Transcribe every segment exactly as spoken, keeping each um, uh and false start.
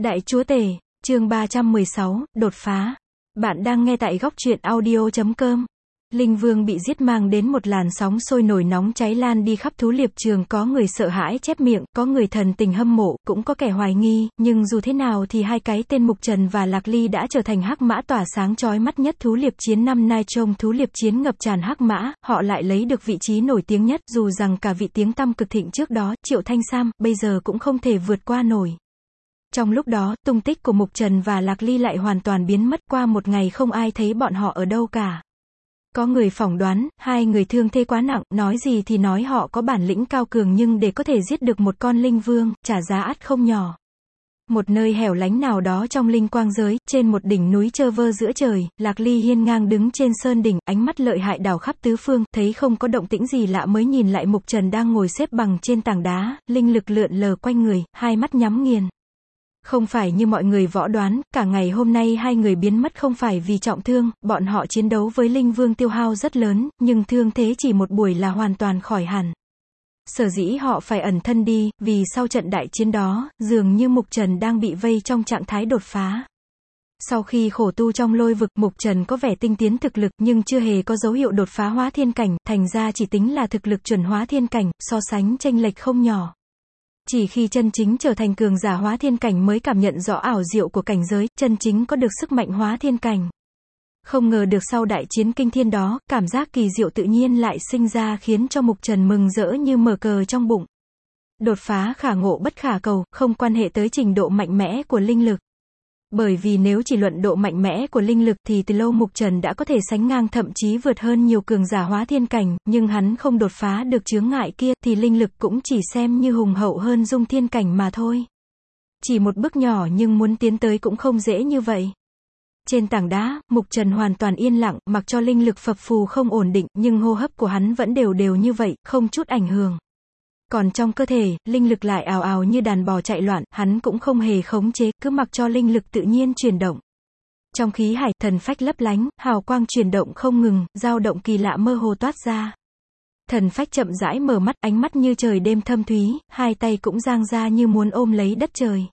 Đại Chúa Tể, chương ba trăm mười sáu, đột phá. Bạn đang nghe tại góc truyện audio chấm com. Linh Vương bị giết mang đến một làn sóng sôi nổi nóng cháy lan đi khắp thú liệp trường, có người sợ hãi chép miệng, có người thần tình hâm mộ, cũng có kẻ hoài nghi, nhưng dù thế nào thì hai cái tên Mục Trần và Lạc Ly đã trở thành hắc mã tỏa sáng chói mắt nhất thú liệp chiến năm nay. Trong thú liệp chiến ngập tràn hắc mã, họ lại lấy được vị trí nổi tiếng nhất, dù rằng cả vị tiếng tăm cực thịnh trước đó, Triệu Thanh Sam, bây giờ cũng không thể vượt qua nổi. Trong lúc đó, tung tích của Mục Trần và Lạc Ly lại hoàn toàn biến mất, qua một ngày không ai thấy bọn họ ở đâu cả. Có người phỏng đoán, hai người thương thế quá nặng, nói gì thì nói họ có bản lĩnh cao cường nhưng để có thể giết được một con linh vương, trả giá ắt không nhỏ. Một nơi hẻo lánh nào đó trong linh quang giới, trên một đỉnh núi trơ vơ giữa trời, Lạc Ly hiên ngang đứng trên sơn đỉnh, ánh mắt lợi hại đảo khắp tứ phương, thấy không có động tĩnh gì lạ mới nhìn lại Mục Trần đang ngồi xếp bằng trên tảng đá, linh lực lượn lờ quanh người, hai mắt nhắm nghiền. Không phải như mọi người võ đoán, cả ngày hôm nay hai người biến mất không phải vì trọng thương, bọn họ chiến đấu với Linh Vương tiêu hao rất lớn, nhưng thương thế chỉ một buổi là hoàn toàn khỏi hẳn. Sở dĩ họ phải ẩn thân đi, vì sau trận đại chiến đó, dường như Mục Trần đang bị vây trong trạng thái đột phá. Sau khi khổ tu trong lôi vực, Mục Trần có vẻ tinh tiến thực lực, nhưng chưa hề có dấu hiệu đột phá hóa thiên cảnh, thành ra chỉ tính là thực lực chuẩn hóa thiên cảnh, so sánh chênh lệch không nhỏ. Chỉ khi chân chính trở thành cường giả hóa thiên cảnh mới cảm nhận rõ ảo diệu của cảnh giới, chân chính có được sức mạnh hóa thiên cảnh. Không ngờ được sau đại chiến kinh thiên đó, cảm giác kỳ diệu tự nhiên lại sinh ra khiến cho Mục Trần mừng rỡ như mở cờ trong bụng. Đột phá khả ngộ bất khả cầu, không quan hệ tới trình độ mạnh mẽ của linh lực. Bởi vì nếu chỉ luận độ mạnh mẽ của linh lực thì từ lâu Mục Trần đã có thể sánh ngang thậm chí vượt hơn nhiều cường giả hóa thiên cảnh, nhưng hắn không đột phá được chướng ngại kia thì linh lực cũng chỉ xem như hùng hậu hơn dung thiên cảnh mà thôi. Chỉ một bước nhỏ nhưng muốn tiến tới cũng không dễ như vậy. Trên tảng đá, Mục Trần hoàn toàn yên lặng, mặc cho linh lực phập phù không ổn định, nhưng hô hấp của hắn vẫn đều đều như vậy, không chút ảnh hưởng. Còn trong cơ thể, linh lực lại ào ào như đàn bò chạy loạn, hắn cũng không hề khống chế, cứ mặc cho linh lực tự nhiên chuyển động. Trong khí hải, thần phách lấp lánh, hào quang chuyển động không ngừng, dao động kỳ lạ mơ hồ toát ra. Thần phách chậm rãi mở mắt, ánh mắt như trời đêm thâm thúy, hai tay cũng dang ra như muốn ôm lấy đất trời.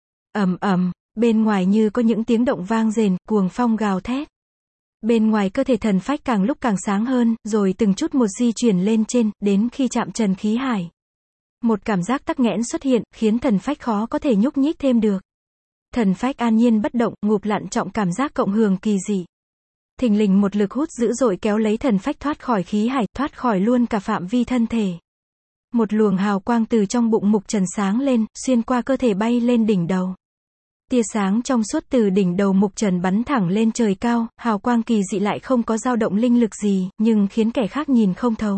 Ầm ầm, bên ngoài như có những tiếng động vang rền, cuồng phong gào thét. Bên ngoài cơ thể thần phách càng lúc càng sáng hơn, rồi từng chút một di chuyển lên trên, đến khi chạm trần khí hải. Một cảm giác tắc nghẽn xuất hiện, khiến thần phách khó có thể nhúc nhích thêm được. Thần phách an nhiên bất động, ngụp lặn trọng cảm giác cộng hưởng kỳ dị. Thình lình một lực hút dữ dội kéo lấy thần phách thoát khỏi khí hải, thoát khỏi luôn cả phạm vi thân thể. Một luồng hào quang từ trong bụng Mục Trần sáng lên, xuyên qua cơ thể bay lên đỉnh đầu. Tia sáng trong suốt từ đỉnh đầu Mục Trần bắn thẳng lên trời cao, hào quang kỳ dị lại không có dao động linh lực gì, nhưng khiến kẻ khác nhìn không thấu.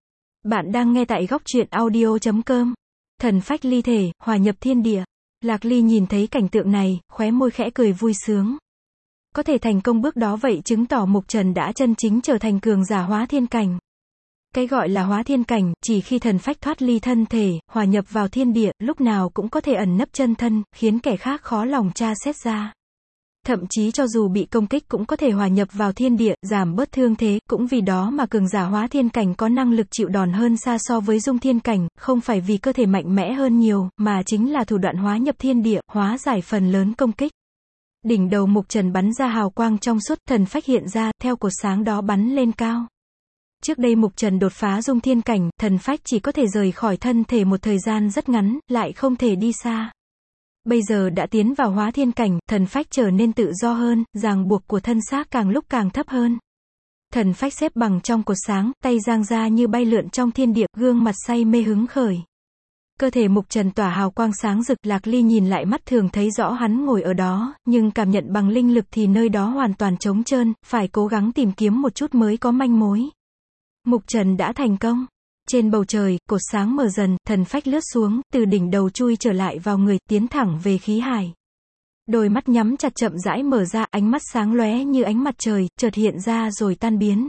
Bạn đang nghe tại góc truyện audio chấm com. Thần phách ly thể, hòa nhập thiên địa. Lạc Ly nhìn thấy cảnh tượng này, khóe môi khẽ cười vui sướng. Có thể thành công bước đó vậy chứng tỏ Mục Trần đã chân chính trở thành cường giả hóa thiên cảnh. Cái gọi là hóa thiên cảnh, chỉ khi thần phách thoát ly thân thể, hòa nhập vào thiên địa, lúc nào cũng có thể ẩn nấp chân thân, khiến kẻ khác khó lòng tra xét ra. Thậm chí cho dù bị công kích cũng có thể hòa nhập vào thiên địa, giảm bớt thương thế, cũng vì đó mà cường giả hóa thiên cảnh có năng lực chịu đòn hơn xa so với dung thiên cảnh, không phải vì cơ thể mạnh mẽ hơn nhiều, mà chính là thủ đoạn hóa nhập thiên địa, hóa giải phần lớn công kích. Đỉnh đầu Mục Trần bắn ra hào quang trong suốt, thần phách hiện ra, theo cột sáng đó bắn lên cao. Trước đây Mục Trần đột phá dung thiên cảnh, thần phách chỉ có thể rời khỏi thân thể một thời gian rất ngắn, lại không thể đi xa. Bây giờ đã tiến vào hóa thiên cảnh, thần phách trở nên tự do hơn, ràng buộc của thân xác càng lúc càng thấp hơn. Thần phách xếp bằng trong cột sáng, tay giang ra như bay lượn trong thiên địa, gương mặt say mê hứng khởi. Cơ thể Mục Trần tỏa hào quang sáng rực, Lạc Ly nhìn lại mắt thường thấy rõ hắn ngồi ở đó, nhưng cảm nhận bằng linh lực thì nơi đó hoàn toàn trống trơn, phải cố gắng tìm kiếm một chút mới có manh mối. Mục Trần đã thành công. Trên bầu trời, cột sáng mở dần, thần phách lướt xuống, từ đỉnh đầu chui trở lại vào người, tiến thẳng về khí hải. Đôi mắt nhắm chặt chậm rãi mở ra, ánh mắt sáng lóe như ánh mặt trời, chợt hiện ra rồi tan biến.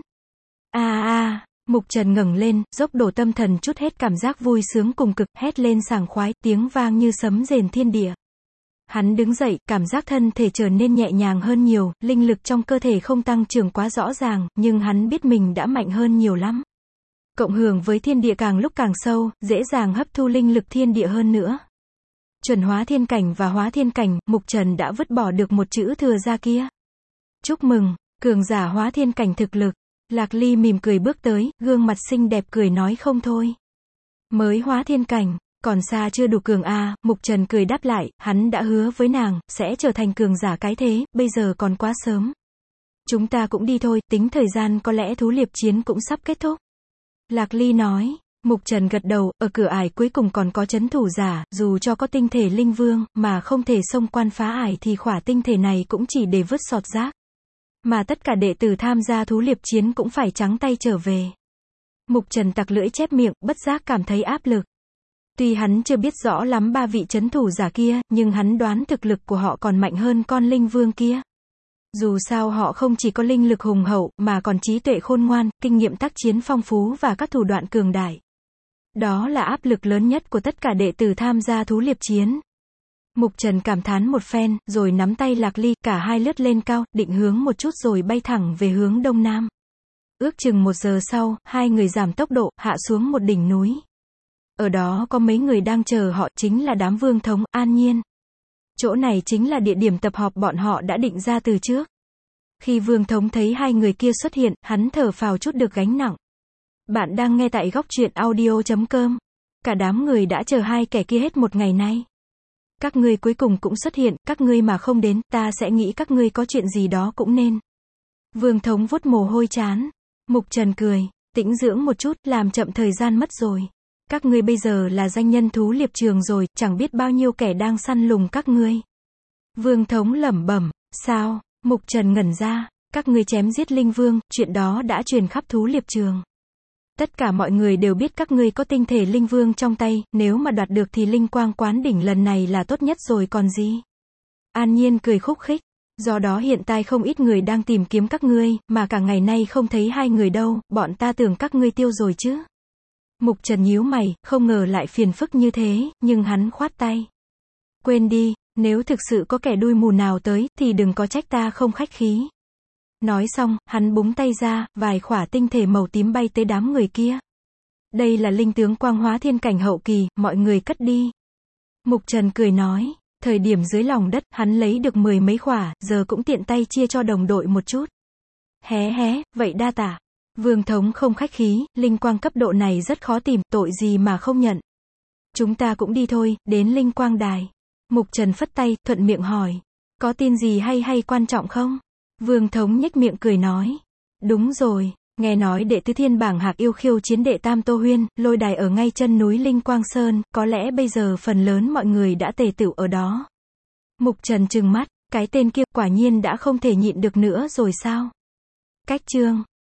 A a, à, Mục Trần ngẩng lên, dốc đổ tâm thần chút hết cảm giác vui sướng cùng cực, hét lên sảng khoái, tiếng vang như sấm rền thiên địa. Hắn đứng dậy, cảm giác thân thể trở nên nhẹ nhàng hơn nhiều, linh lực trong cơ thể không tăng trưởng quá rõ ràng, nhưng hắn biết mình đã mạnh hơn nhiều lắm. Cộng hưởng với thiên địa càng lúc càng sâu, dễ dàng hấp thu linh lực thiên địa hơn nữa. Chuẩn hóa thiên cảnh và hóa thiên cảnh, Mục Trần đã vứt bỏ được một chữ thừa ra kia. Chúc mừng, cường giả hóa thiên cảnh thực lực. Lạc Ly mỉm cười bước tới, gương mặt xinh đẹp cười nói không thôi. Mới hóa thiên cảnh, còn xa chưa đủ cường a. Mục Trần cười đáp lại, hắn đã hứa với nàng, sẽ trở thành cường giả cái thế, bây giờ còn quá sớm. Chúng ta cũng đi thôi, tính thời gian có lẽ thú liệp chiến cũng sắp kết thúc. Lạc Ly nói. Mục Trần gật đầu, ở cửa ải cuối cùng còn có chấn thủ giả, dù cho có tinh thể linh vương, mà không thể xông quan phá ải thì khỏa tinh thể này cũng chỉ để vứt sọt rác. Mà tất cả đệ tử tham gia thú liệp chiến cũng phải trắng tay trở về. Mục Trần tặc lưỡi chép miệng, bất giác cảm thấy áp lực. Tuy hắn chưa biết rõ lắm ba vị chấn thủ giả kia, nhưng hắn đoán thực lực của họ còn mạnh hơn con linh vương kia. Dù sao họ không chỉ có linh lực hùng hậu, mà còn trí tuệ khôn ngoan, kinh nghiệm tác chiến phong phú và các thủ đoạn cường đại. Đó là áp lực lớn nhất của tất cả đệ tử tham gia thú liệp chiến. Mục Trần cảm thán một phen, rồi nắm tay Lạc Ly, cả hai lướt lên cao, định hướng một chút rồi bay thẳng về hướng đông nam. Ước chừng một giờ sau, hai người giảm tốc độ, hạ xuống một đỉnh núi. Ở đó có mấy người đang chờ họ, chính là đám Vương Thống, An Nhiên. Chỗ này chính là địa điểm tập họp bọn họ đã định ra từ trước. Khi Vương Thống thấy hai người kia xuất hiện, hắn thở phào chút được gánh nặng. Bạn đang nghe tại góc truyện audio chấm com. Cả đám người đã chờ hai kẻ kia hết một ngày nay. Các ngươi cuối cùng cũng xuất hiện, các ngươi mà không đến, ta sẽ nghĩ các ngươi có chuyện gì đó cũng nên. Vương Thống vuốt mồ hôi trán. Mục Trần cười, tĩnh dưỡng một chút, làm chậm thời gian mất rồi. Các ngươi bây giờ là danh nhân thú liệp trường rồi, chẳng biết bao nhiêu kẻ đang săn lùng các ngươi. Vương Thống lẩm bẩm, sao? Mục Trần ngẩn ra, các ngươi chém giết linh vương, chuyện đó đã truyền khắp thú liệp trường. Tất cả mọi người đều biết các ngươi có tinh thể linh vương trong tay, nếu mà đoạt được thì linh quang quán đỉnh lần này là tốt nhất rồi còn gì. An Nhiên cười khúc khích, do đó hiện tại không ít người đang tìm kiếm các ngươi, mà cả ngày nay không thấy hai người đâu, bọn ta tưởng các ngươi tiêu rồi chứ. Mục Trần nhíu mày, không ngờ lại phiền phức như thế, nhưng hắn khoát tay. Quên đi, nếu thực sự có kẻ đuôi mù nào tới, thì đừng có trách ta không khách khí. Nói xong, hắn búng tay ra, vài khỏa tinh thể màu tím bay tới đám người kia. Đây là linh tướng quang hóa thiên cảnh hậu kỳ, mọi người cất đi. Mục Trần cười nói, thời điểm dưới lòng đất, hắn lấy được mười mấy khỏa, giờ cũng tiện tay chia cho đồng đội một chút. Hé hé, vậy đa tạ. Vương Thống không khách khí, linh quang cấp độ này rất khó tìm, tội gì mà không nhận. Chúng ta cũng đi thôi, đến linh quang đài. Mục Trần phất tay, thuận miệng hỏi. Có tin gì hay hay quan trọng không? Vương Thống nhếch miệng cười nói. Đúng rồi, nghe nói đệ tứ thiên bảng hạc yêu khiêu chiến đệ tam Tô Huyên, lôi đài ở ngay chân núi Linh Quang Sơn, có lẽ bây giờ phần lớn mọi người đã tề tựu ở đó. Mục Trần trừng mắt, cái tên kia quả nhiên đã không thể nhịn được nữa rồi sao? Cách chương